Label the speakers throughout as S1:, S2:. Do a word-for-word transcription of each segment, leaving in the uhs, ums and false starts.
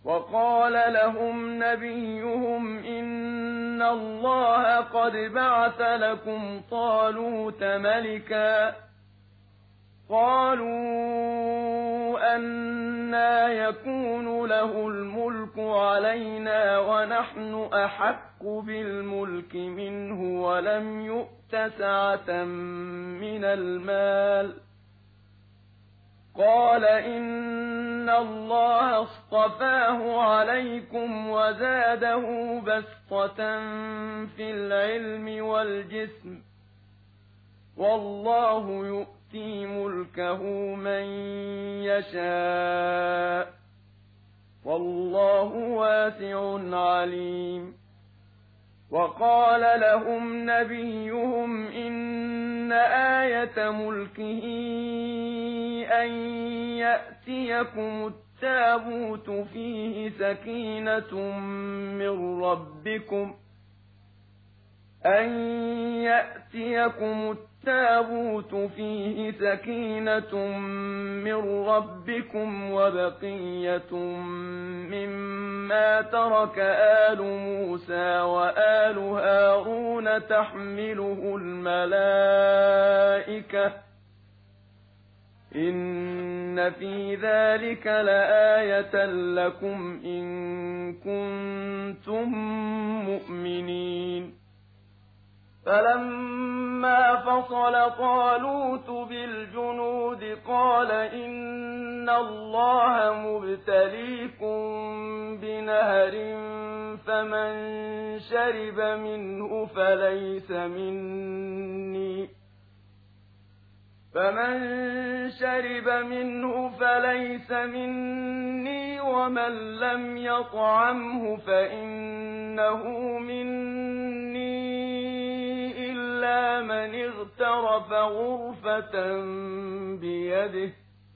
S1: وقال لهم نبيهم إن الله قد بعث لكم طالوت ملكا قالوا أنى يكون له الملك علينا ونحن أحق بالملك منه ولم يؤت سعة من المال قال إن الله اصطفاه عليكم وزاده بسطة في العلم والجسم والله يؤتي ملكه من يشاء والله واسع عليم وقال لهم نبيهم إن آية ملكه أن يأتيكم التابوت فيه سكينة من ربكم أن يأتيكم التابوت فيه سكينة من ربكم وبقية مما ترك آل موسى وآل هارون تحمله الملائكة إن في ذلك لآية لكم إن كنتم مؤمنين فلما فصل طالوت بالجنود قال إن الله مبتليكم بنهر فمن شرب منه فليس مني فمن شرب منه فليس مني ومن لم يطعمه فإنه مني إلا من اغترف غرفة بيده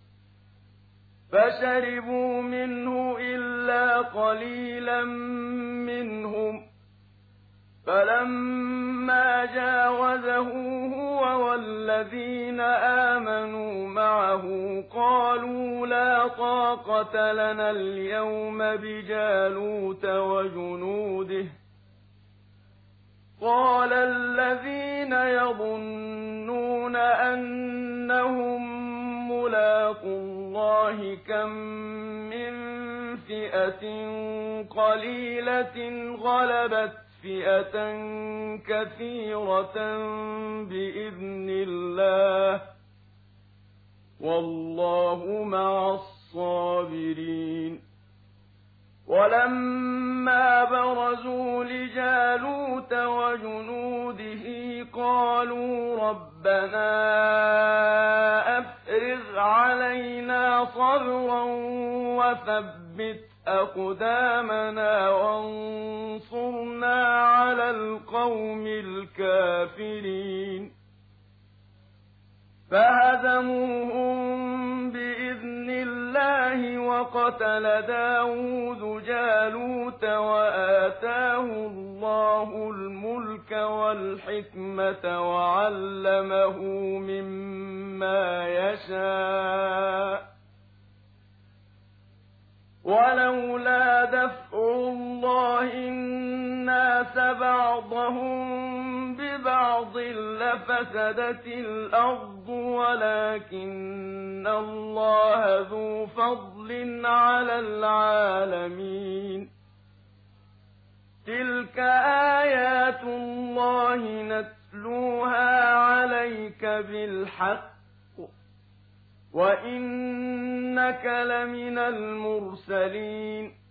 S1: فشربوا منه إلا قليلا منهم فلما جاوزه هو والذين آمنوا معه قالوا لا طاقة لنا اليوم بجالوت وجنوده قال الذين يظنون أنهم ملاقو الله كم من فئة قليلة غلبت فئة كثيرة بإذن الله والله مع الصابرين ولما برزوا لجالوت وجنوده قالوا ربنا أفرغ علينا صبرا وثبت أقدامنا وانصرنا على القوم الكافرين فهزموهم بإذن الله وقتل داود جالوت وآتاه الله الملك والحكمة وعلمه مما يشاء ولولا دفع الله الناس بعضهم ببعض لفسدت الأرض ولكن الله ذو فضل على العالمين تلك آيات الله نتلوها عليك بالحق وإنك لمن المرسلين